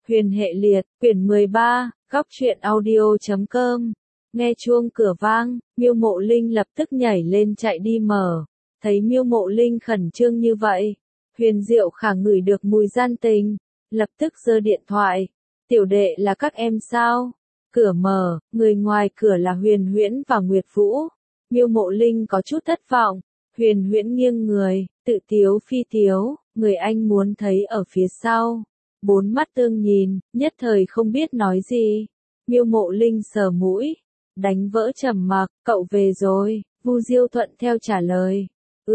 Huyền hệ liệt, quyển 13, góc truyện audio.com. Nghe chuông cửa vang, Miêu Mộ Linh lập tức nhảy lên chạy đi mở. Thấy Miêu Mộ Linh khẩn trương như vậy, Huyền Diệu Khả ngửi được mùi gian tình, lập tức giơ điện thoại. Tiểu đệ là các em sao? Cửa mở, người ngoài cửa là Huyền Huyễn và Nguyệt Vũ. Miêu Mộ Linh có chút thất vọng. Huyền Huyễn nghiêng người, tự tiếu phi tiếu, người anh muốn thấy ở phía sau. Bốn mắt tương nhìn, nhất thời không biết nói gì. Miêu Mộ Linh sờ mũi, đánh vỡ trầm mặc, cậu về rồi, Vu Diêu thuận theo trả lời.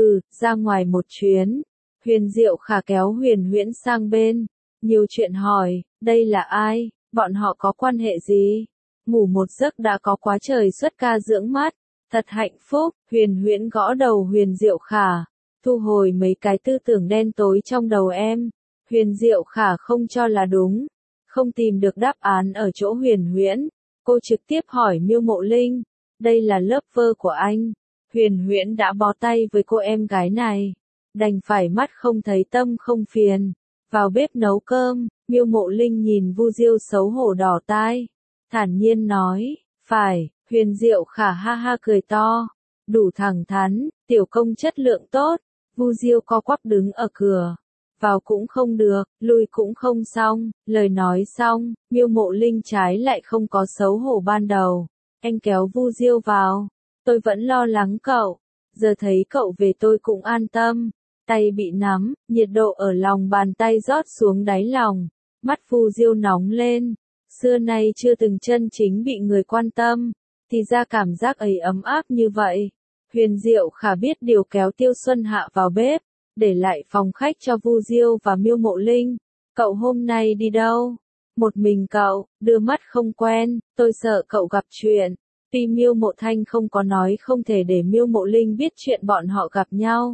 Ra ngoài một chuyến. Huyền Diệu Khả kéo Huyền Huyễn sang bên, nhiều chuyện hỏi, đây là ai, bọn họ có quan hệ gì? Ngủ một giấc đã có quá trời xuất ca dưỡng mắt, thật hạnh phúc. Huyền Huyễn gõ đầu Huyền Diệu Khả, thu hồi mấy cái tư tưởng đen tối trong đầu em. Huyền Diệu Khả không cho là đúng, không tìm được đáp án ở chỗ Huyền Huyễn. Cô trực tiếp hỏi Miêu Mộ Linh, đây là lớp vơ của anh. Huyền Huyễn đã bó tay với cô em gái này, đành phải mắt không thấy tâm không phiền, vào bếp nấu cơm. Miêu Mộ Linh nhìn Vu Diêu xấu hổ đỏ tai, thản nhiên nói, phải. Huyền Diệu Khả ha ha cười to, đủ thẳng thắn, tiểu công chất lượng tốt. Vu Diêu co quắp đứng ở cửa, vào cũng không được, lui cũng không xong. Lời nói xong, Miêu Mộ Linh trái lại không có xấu hổ ban đầu. Anh kéo Vu Diêu vào, tôi vẫn lo lắng cậu, giờ thấy cậu về tôi cũng an tâm. Tay bị nắm, nhiệt độ ở lòng bàn tay rót xuống đáy lòng, mắt Vu Diêu nóng lên. Xưa nay chưa từng chân chính bị người quan tâm, thì ra cảm giác ấy ấm áp như vậy. Huyền Diệu Khả biết điều kéo Tiêu Xuân Hạ vào bếp, để lại phòng khách cho Vu Diêu và Miêu Mộ Linh. Cậu hôm nay đi đâu? Một mình cậu, đưa mắt không quen, tôi sợ cậu gặp chuyện. Tuy Miêu Mộ Thanh không có nói không thể để Miêu Mộ Linh biết chuyện bọn họ gặp nhau,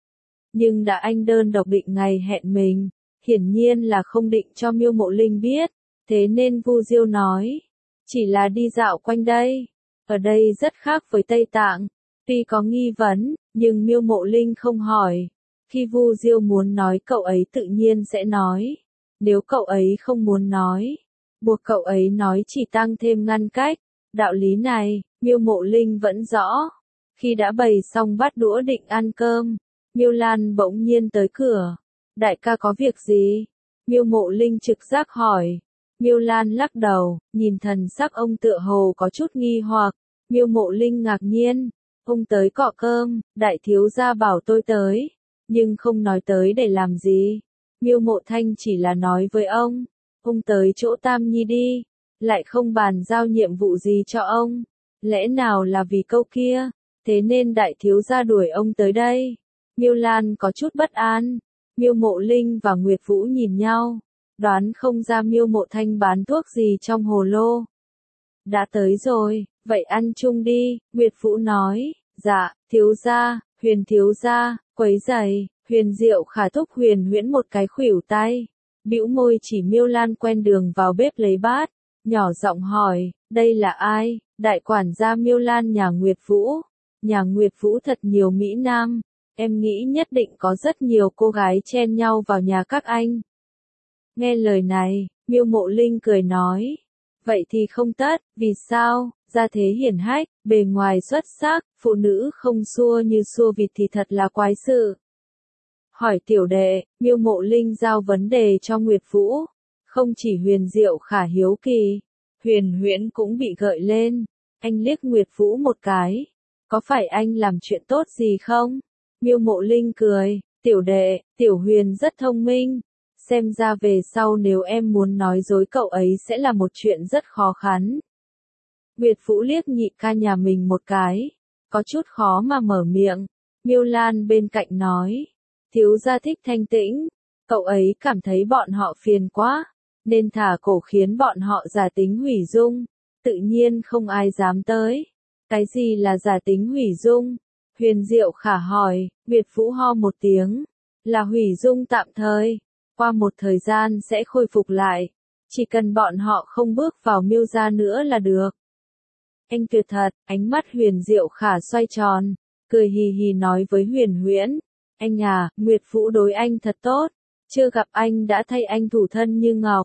nhưng đã anh đơn độc định ngày hẹn mình, hiển nhiên là không định cho Miêu Mộ Linh biết. Thế nên Vu Diêu nói, chỉ là đi dạo quanh đây, ở đây rất khác với Tây Tạng. Tuy có nghi vấn, nhưng Miêu Mộ Linh không hỏi. Khi Vu Diêu muốn nói cậu ấy tự nhiên sẽ nói. Nếu cậu ấy không muốn nói, buộc cậu ấy nói chỉ tăng thêm ngăn cách. Đạo lý này, Miêu Mộ Linh vẫn rõ. Khi đã bày xong bát đũa định ăn cơm, Miêu Lan bỗng nhiên tới cửa. Đại ca có việc gì? Miêu Mộ Linh trực giác hỏi. Miêu Lan lắc đầu, nhìn thần sắc ông tựa hồ có chút nghi hoặc. Miêu Mộ Linh ngạc nhiên. Ông tới cọ cơm, đại thiếu gia bảo tôi tới, nhưng không nói tới để làm gì. Miêu Mộ Thanh chỉ là nói với ông tới chỗ Tam Nhi đi, lại không bàn giao nhiệm vụ gì cho ông. Lẽ nào là vì câu kia, thế nên đại thiếu gia đuổi ông tới đây? Miêu Lan có chút bất an. Miêu Mộ Linh và Nguyệt Vũ nhìn nhau, đoán không ra Miêu Mộ Thanh bán thuốc gì trong hồ lô. Đã tới rồi, vậy ăn chung đi, Nguyệt Vũ nói. Dạ, thiếu gia, Huyền thiếu gia, quấy rầy. Huyền Diệu Khả thúc Huyền Huyễn một cái khuỷu tay, bĩu môi chỉ Miêu Lan quen đường vào bếp lấy bát, nhỏ giọng hỏi, đây là ai? Đại quản gia Miêu Lan nhà Nguyệt Vũ. Nhà Nguyệt Vũ thật nhiều mỹ nam, em nghĩ nhất định có rất nhiều cô gái chen nhau vào nhà các anh. Nghe lời này, Miêu Mộ Linh cười nói, vậy thì không tất. Vì sao? Gia thế hiển hách, bề ngoài xuất sắc, phụ nữ không xua như xua vịt thì thật là quái sự. Hỏi tiểu đệ, Miêu Mộ Linh giao vấn đề cho Nguyệt Vũ. Không chỉ Huyền Diệu Khả hiếu kỳ, Huyền Huyễn cũng bị gợi lên. Anh liếc Nguyệt Vũ một cái, có phải anh làm chuyện tốt gì không? Miêu Mộ Linh cười, tiểu đệ, tiểu Huyền rất thông minh. Xem ra về sau nếu em muốn nói dối cậu ấy sẽ là một chuyện rất khó khăn. Nguyệt Vũ liếc nhị ca nhà mình một cái, có chút khó mà mở miệng. Miêu Lan bên cạnh nói, thiếu gia thích thanh tĩnh, cậu ấy cảm thấy bọn họ phiền quá, nên thả cổ khiến bọn họ giả tính hủy dung, tự nhiên không ai dám tới. Cái gì là giả tính hủy dung? Huyền Diệu Khả hỏi. Nguyệt Vũ ho một tiếng, là hủy dung tạm thời, qua một thời gian sẽ khôi phục lại, chỉ cần bọn họ không bước vào Miêu gia nữa là được. Anh tuyệt thật. Ánh mắt Huyền Diệu Khả xoay tròn, cười hì hì nói với Huyền Huyễn, anh à, Nguyệt Vũ đối anh thật tốt, chưa gặp anh đã thay anh thủ thân như ngọc.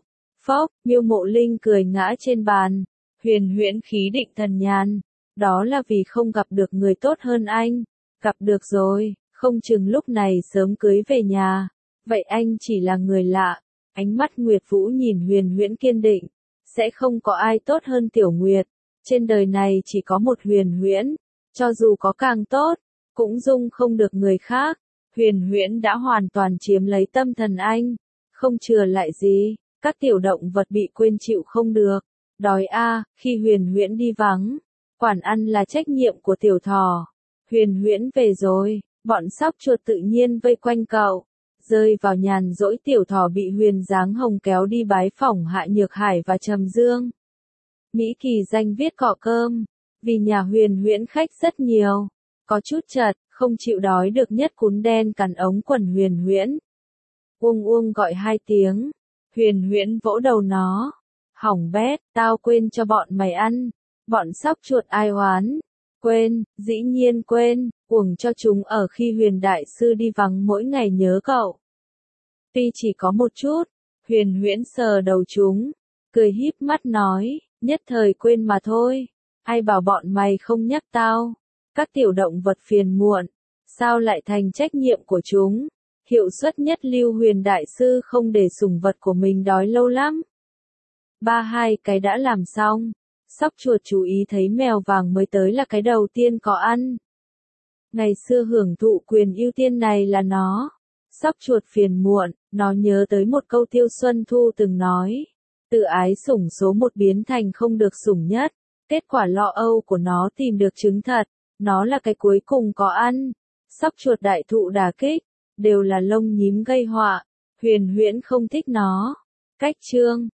Phốc, Miêu Mộ Linh cười ngã trên bàn. Huyền Huyễn khí định thần nhàn. Đó là vì không gặp được người tốt hơn anh. Gặp được rồi, không chừng lúc này sớm cưới về nhà. Vậy anh chỉ là người lạ. Ánh mắt Nguyệt Vũ nhìn Huyền Huyễn kiên định. Sẽ không có ai tốt hơn Tiểu Nguyệt. Trên đời này chỉ có một Huyền Huyễn. Cho dù có càng tốt, cũng dung không được người khác. Huyền Huyễn đã hoàn toàn chiếm lấy tâm thần anh. Không chừa lại gì, các tiểu động vật bị quên chịu không được. Đói khi Huyền Huyễn đi vắng. Quản ăn là trách nhiệm của tiểu thỏ. Huyền Huyễn về rồi, bọn sóc chuột tự nhiên vây quanh cậu. Rơi vào nhàn rỗi tiểu thỏ bị Huyền Giáng Hồng kéo đi bái phỏng Hạ Nhược Hải và Trầm Dương. Mỹ Kỳ danh viết cọ cơm, vì nhà Huyền Huyễn khách rất nhiều. Có chút chật, không chịu đói được nhất cún đen cắn ống quần Huyền Huyễn. Uông uông gọi 2 tiếng. Huyền Huyễn vỗ đầu nó. Hỏng bét, tao quên cho bọn mày ăn. Bọn sóc chuột ai oán. Quên, dĩ nhiên quên, uổng cho chúng ở khi Huyền Đại Sư đi vắng mỗi ngày nhớ cậu. Tuy chỉ có một chút, Huyền Huyễn sờ đầu chúng, cười híp mắt nói, nhất thời quên mà thôi. Ai bảo bọn mày không nhắc tao. Các tiểu động vật phiền muộn, sao lại thành trách nhiệm của chúng. Hiệu suất nhất lưu Huyền Đại Sư không để sủng vật của mình đói lâu lắm. 3-2 cái đã làm xong. Sóc chuột chú ý thấy mèo vàng mới tới là cái đầu tiên có ăn. Ngày xưa hưởng thụ quyền ưu tiên này là nó. Sóc chuột phiền muộn, nó nhớ tới một câu Tiêu Xuân Thu từng nói. Tự ái sủng số 1 biến thành không được sủng nhất. Kết quả lo âu của nó tìm được chứng thật. Nó là cái cuối cùng có ăn. Sóc chuột đại thụ đả kích. Đều là lông nhím gây họa. Huyền Huyễn không thích nó. Cách chương